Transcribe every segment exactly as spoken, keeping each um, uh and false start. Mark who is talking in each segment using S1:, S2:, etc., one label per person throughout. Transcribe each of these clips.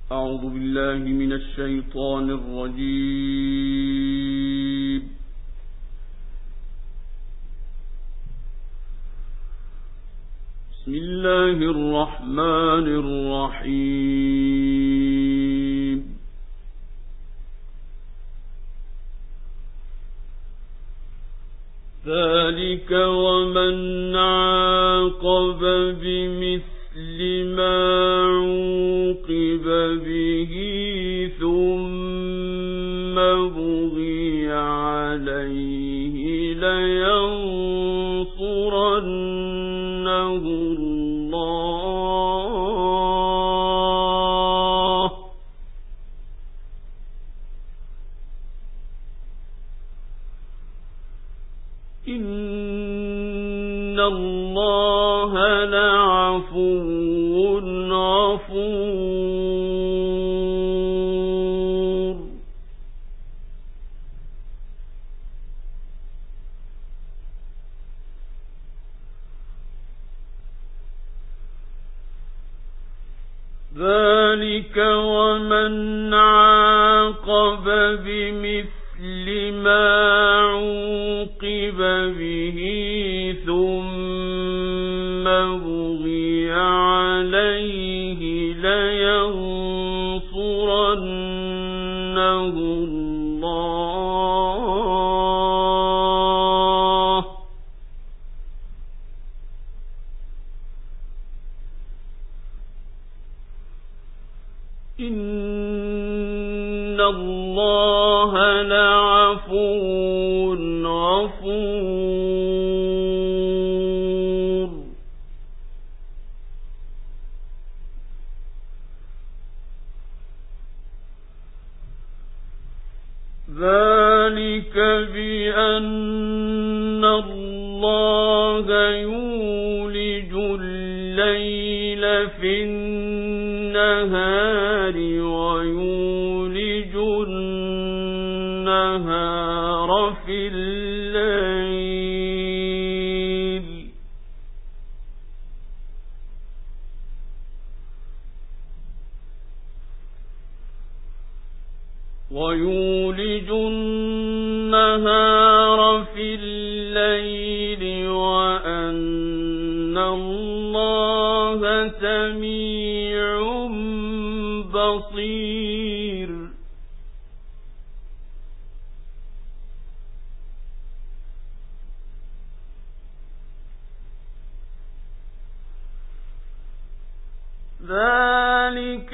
S1: أعوذ بالله من الشيطان الرجيم. بسم الله الرحمن الرحيم. ذلك ومن عاقب بمثل ما عوقب به ثم بغي عليه لينصرنه الله إن الله لعفو غفور. ذلك ومن عاقب بمثل ما عوقب به ثم بغي عليه لينصرنه الله إن الله لعفو غفور. ذلك بأن الله يولج الليل في النهار ويولج النهار في الليل ويولج النهار في الليل وأن الله سميع بصير. ذلك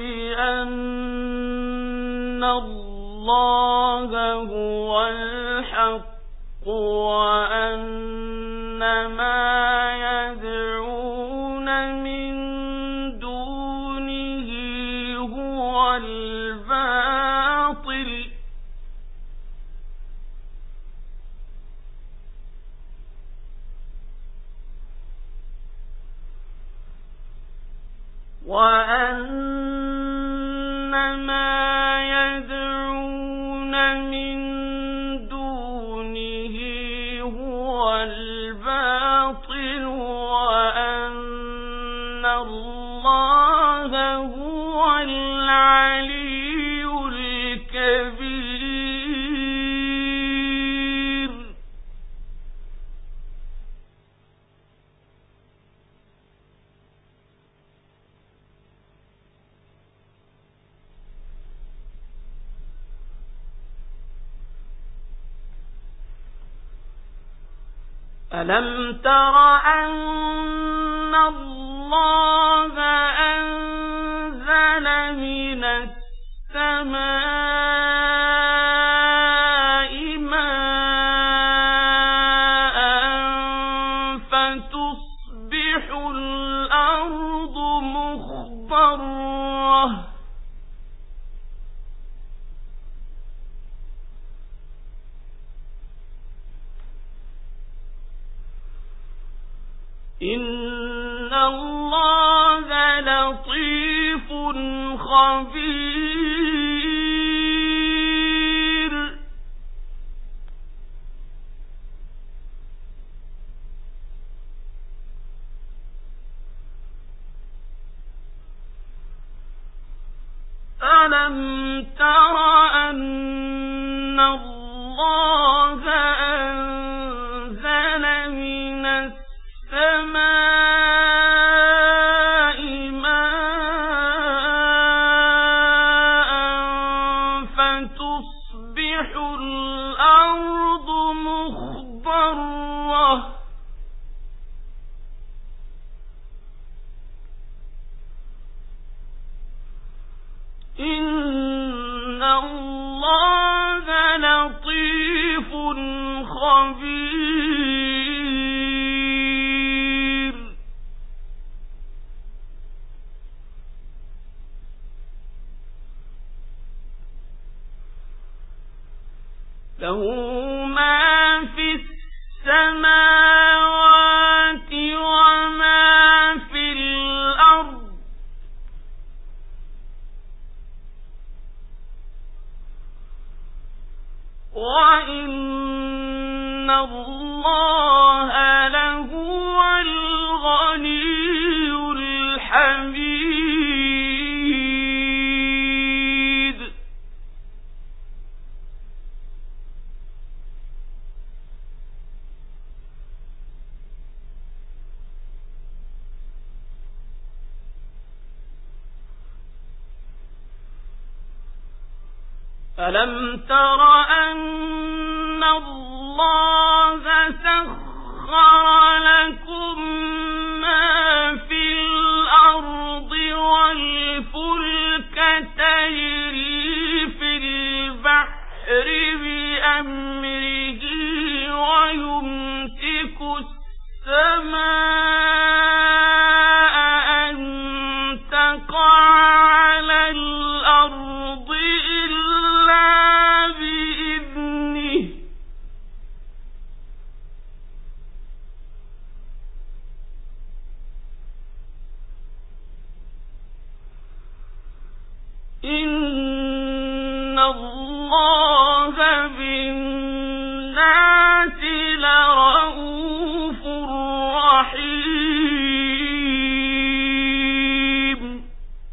S1: بأن الله هو الحق وأن ما يدعون من دونه هو الباطل وأن ما يدعون من دونه هو الباطل وأن الله هو العلي الكبير. ألم تر أن الله أنزل من السماء ماء فتصبح الأرض مخضرة إن الله لطيف خبير. ألم تر أن الله أنزل من السماء ماء فتصبح الأرض مخضرة إن الله لطيف خبير له ما في السماوات وما في الأرض وإن الله لهو الغني الحميد ألم تر أن الله سخر لكم ما في الأرض والفلك تجري في البحر بأمره ويمسك السماء أن تقع على الأرض بإذنه إن الله بالناس لرءوف رحيم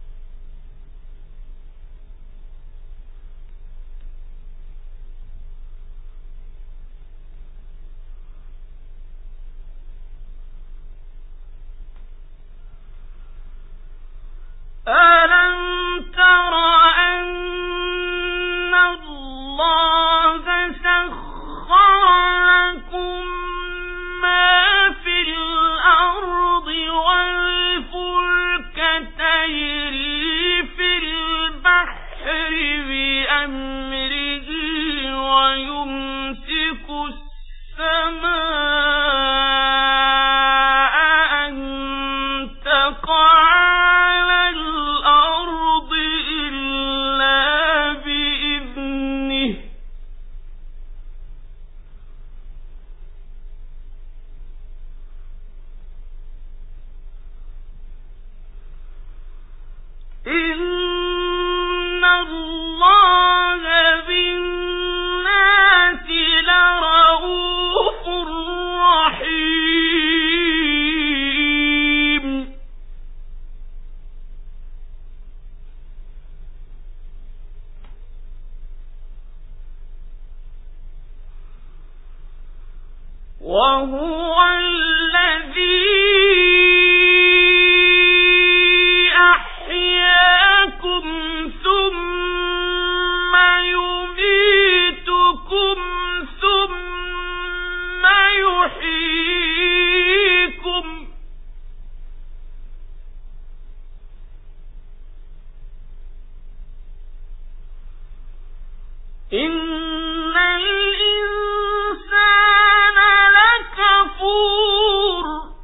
S1: ألم تر أن الله سخر لكم ما في الأرض والفلك تجري في البحر بأمره ويمسك السماء أن تقع على الأرض إلا بإذنه إن الله بالناس لرءوف رحيم وهو الذي أحياكم ثم يميتكم ثم يحييكم إن الإنسان لكفور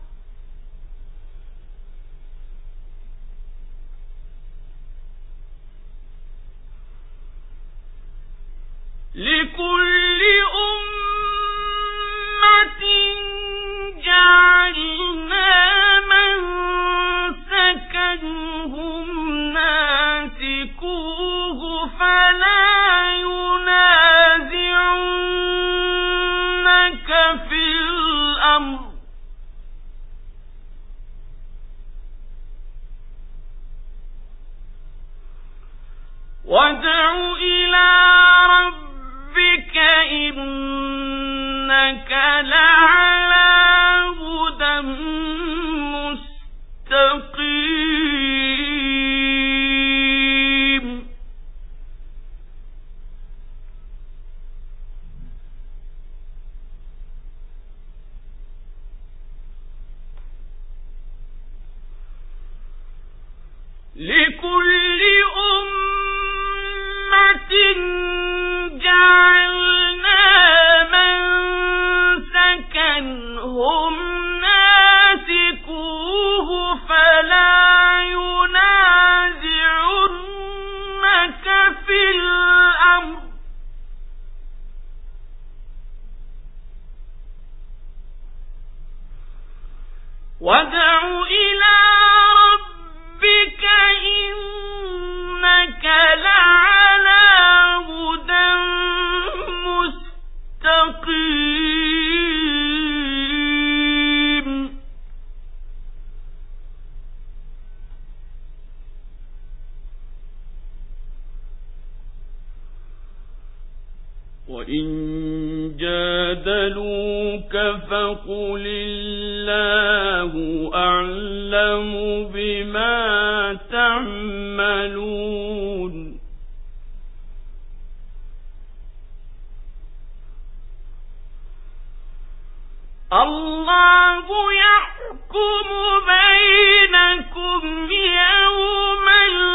S1: لكل أمة جعلنا منسكا هم ناسكوه فلا ينادونهم وادع إلى ربك إنك لعلى هدى مستقيم لكل أمة جعلنا منسكا هم ناسكوه فلا ينازعنك في الأمر وادع إلى ربك إنك لعلى هدى مستقيم وإن جادلوك فقل الله أعلم بما تعملون الله يحكم بينكم يوم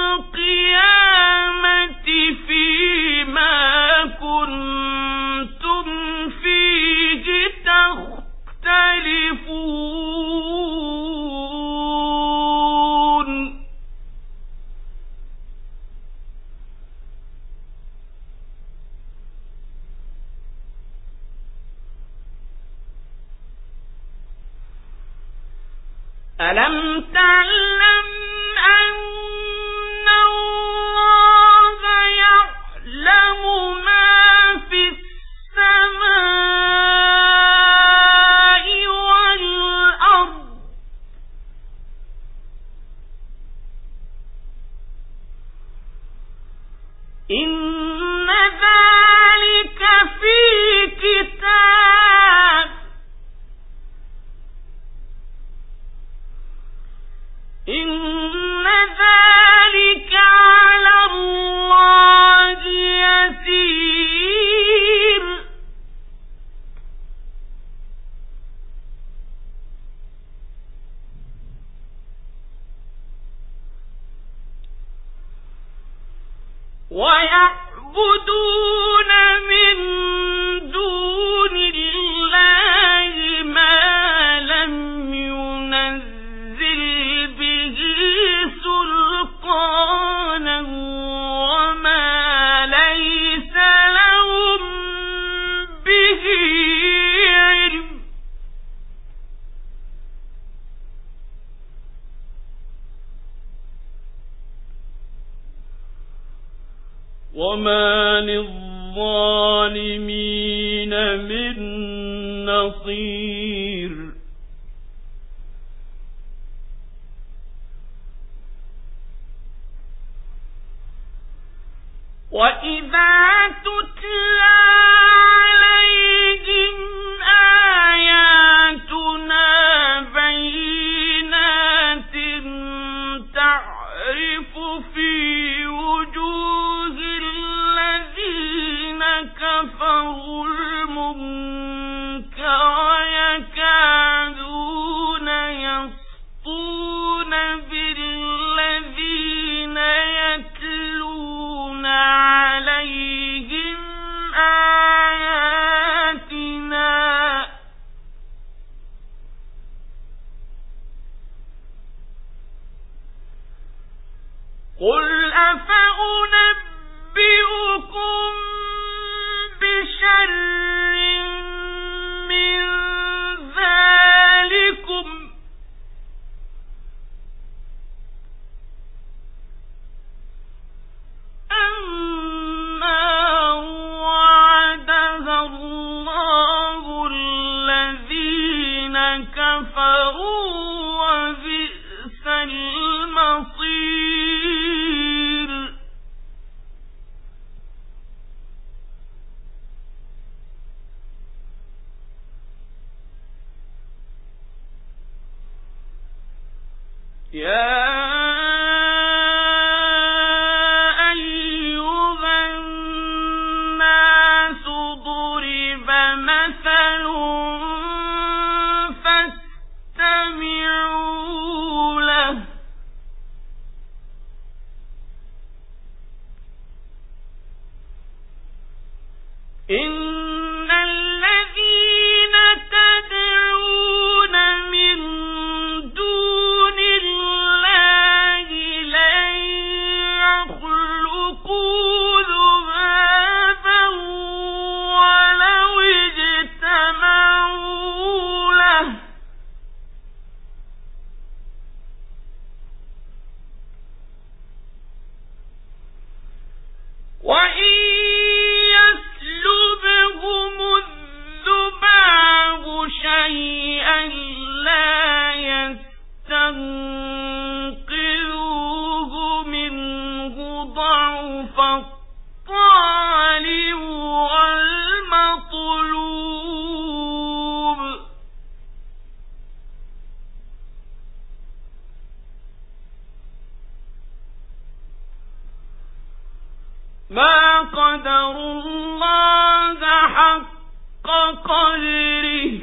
S1: القيامة فيما كنتم فيه تختلفون ألم تعلم أن الله يعلم ما في السماء والأرض إن ذلك في كتاب إن ذلك على الله يسير ويعبدون من دون الله ما لم ينزل به سلطانا وما ليس لهم به علم وما للظالمين من نصير وإذا تتلى عليهم آياتنا بينات تعرف في وجوه الذين كفروا المنكر يكادون يسطون بالذين يتلون عليهم آياتنا قل أفأنبئكم بشر من ذلكم النار وعدها الله الذين كفروا وبئس المصير يا إن الذين تدعون من دون الله لن يخلقوا ذبابا ولو اجتمعوا له وإن شيئا لا يستنقذوه منه ضعف الطالب والمطلوب ما قدروا الله حق قدره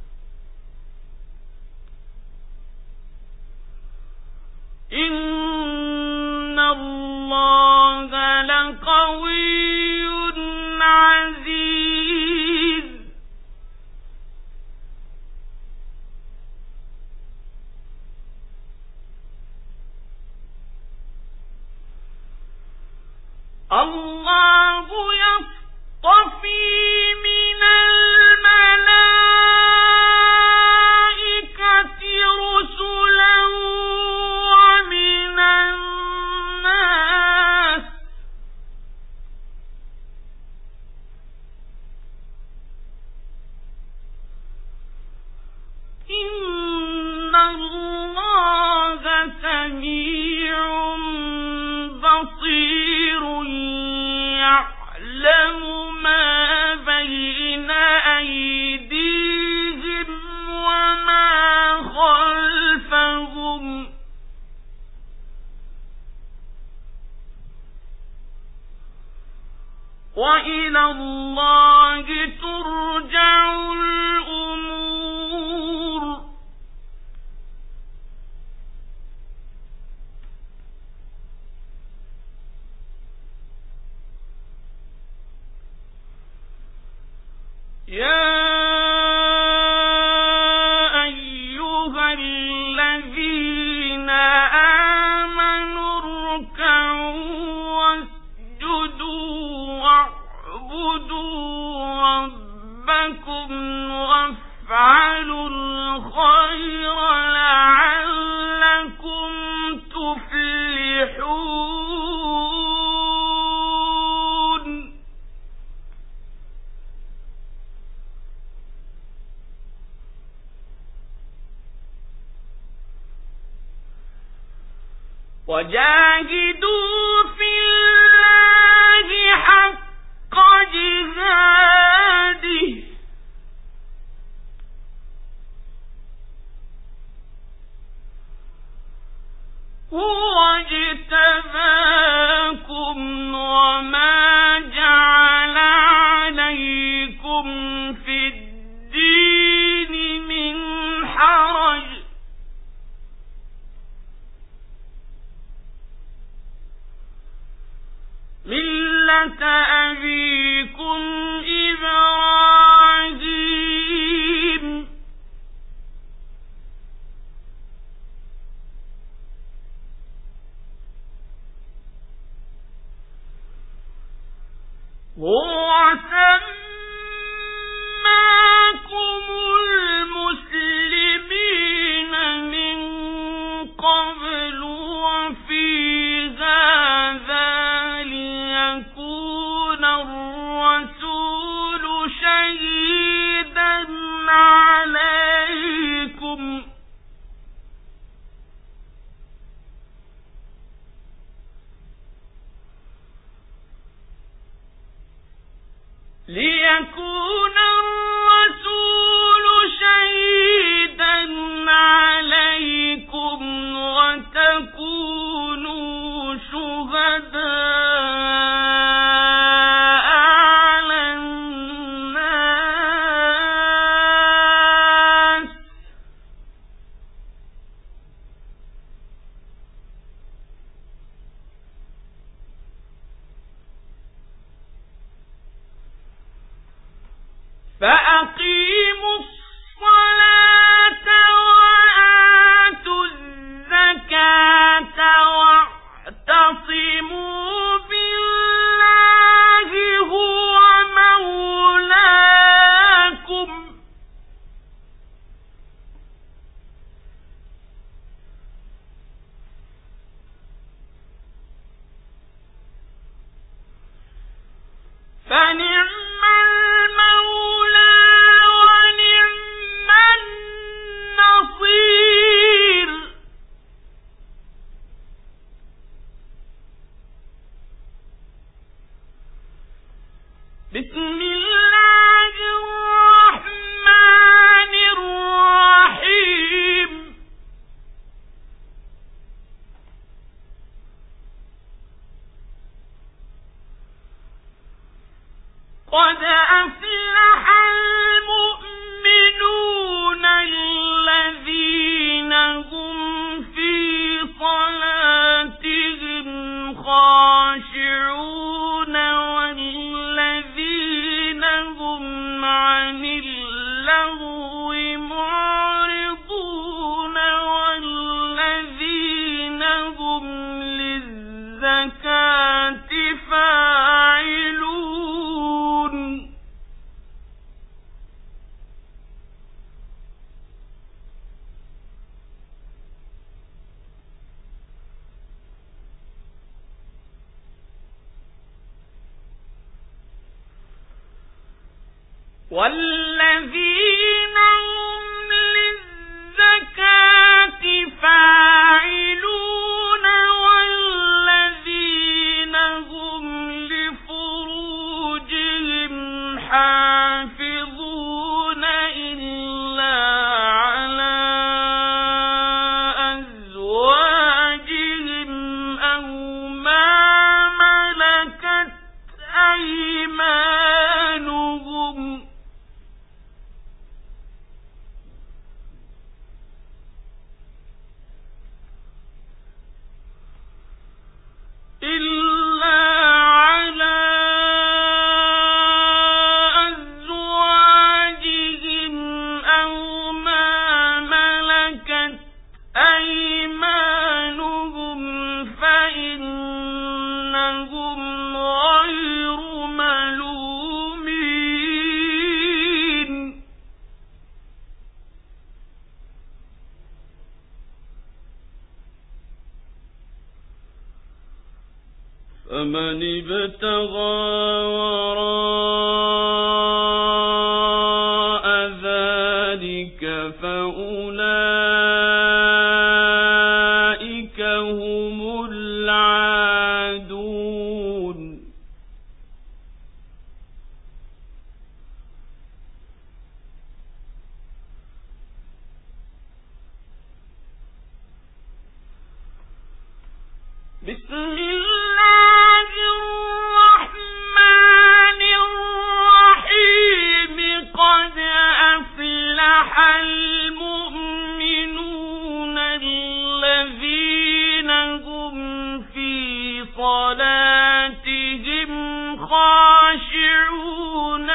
S1: إن الله لقوي عزيز الله يصطفي من الملائكة رسلا ومن الناس إن الله سميع بصير يعلم ما بين أيديهم وما خلفهم وإلى الله ترجع الأمور يا أيها الذين آمنوا اركعوا واسجدوا واعبدوا ربكم وافعلوا الخير لعلكم تفلحون وجاهدوا في الله حق جهاده هو اجتباكم وما جعل عليكم في الدين من حرج ملة أبيكم إبراهيم هو سماكم المسلمين من قبل وفي هذا ليكون الرسول شهيدا عليكم ليكون الرسول شهيدا عليكم وتكونوا وأقيموا الصلاة وآتوا الزكاة واعتصموا بالله هو مولاكم فنعم المولى ونعم النصير. بسم الله الرحمن الرحيم. قد أفلح المؤمنون الذين هم في صلاتهم خاشعون والذين هم عن اللغو معرضون والذين هم للزكاة فاعلون. والذين هم للزكاة فاعلون والذين هم لفروجهم حافظون إلا على أزواجهم أو ما ملكت أيمانهم إلا على أزواجهم أو ما ملكت أيمانهم فإنهم غير ملومين. فمن ابتغى وراء ذلك فأولئك هم العادون. بسم الله الرحمن الرحيم. قد أفلح المؤمنون الذين هم في صلاتهم خاشعون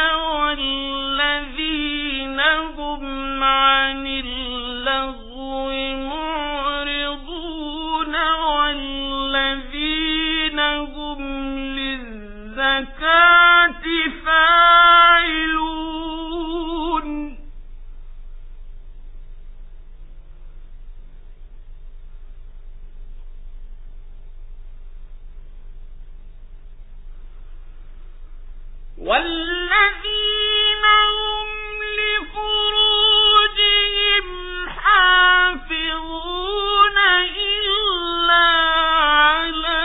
S1: والذين هم عن اللغو معرضون والذين هم للزكاة فاعلون. والذين هم لفروجهم حافظون إلا على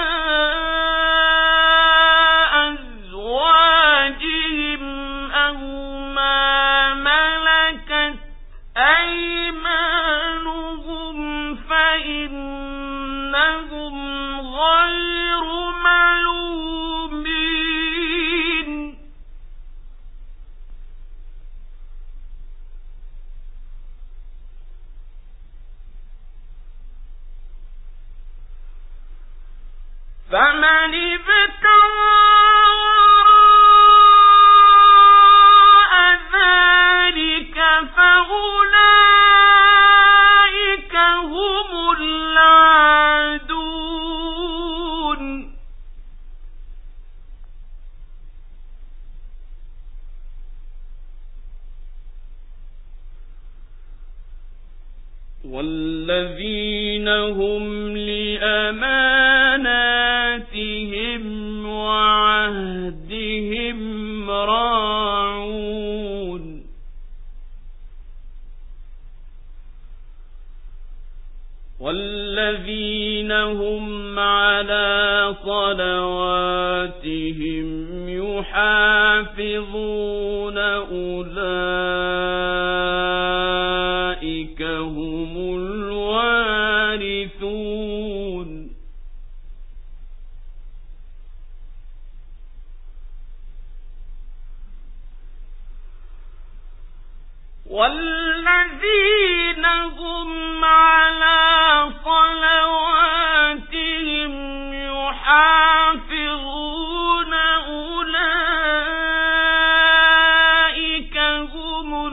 S1: أزواجهم أو ما ملكت أيمانهم فإنهم غير ملومين. فمن ابتغى وراء ذلك والذين هم لأماناتهم وعهدهم راعون والذين هم على صلواتهم يحافظون أولئك هم الوارثون والذين هم على صلواتهم يحافظون أولئك هم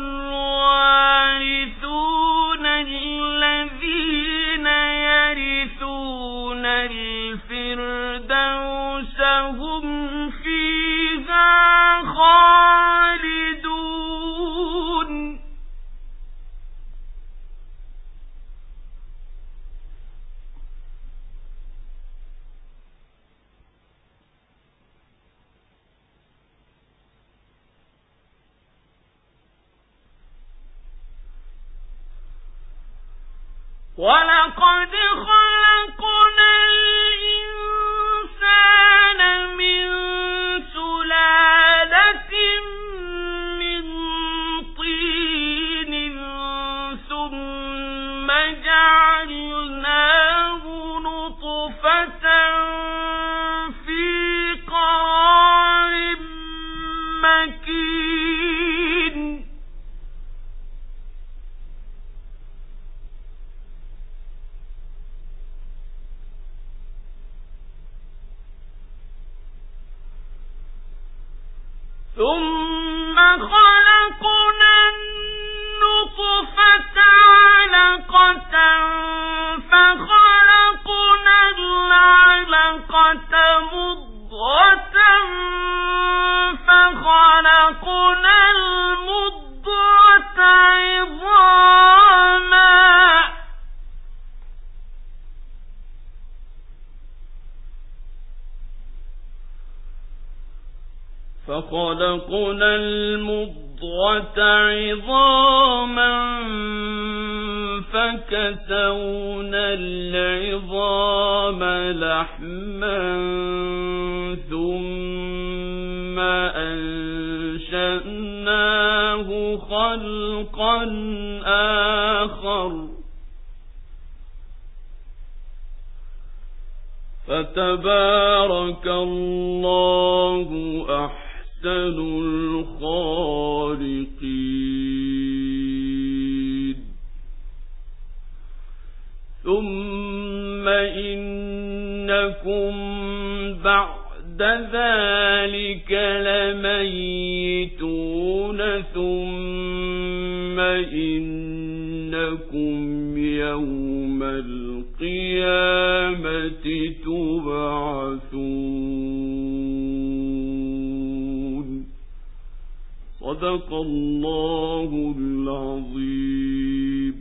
S1: الوارثون الذين يرثون الفردوس هم فيها خالدون ولقد خلقنا الإنسان من سلالة من طين ثم جعلناه نطفة في قرار مكين ثم خلقنا النطفة علقة فخلقنا العلقة مضغة فخلقنا المضغة عظاما فخلقنا المضغة عظاما فكسونا العظام لحما ثم أنشأناه خلقا آخر فتبارك الله أحسن الخالقين ثم إنكم بعد ذلك لميتون ثم إنكم يوم القيامة تبعثون صدق الله العظيم.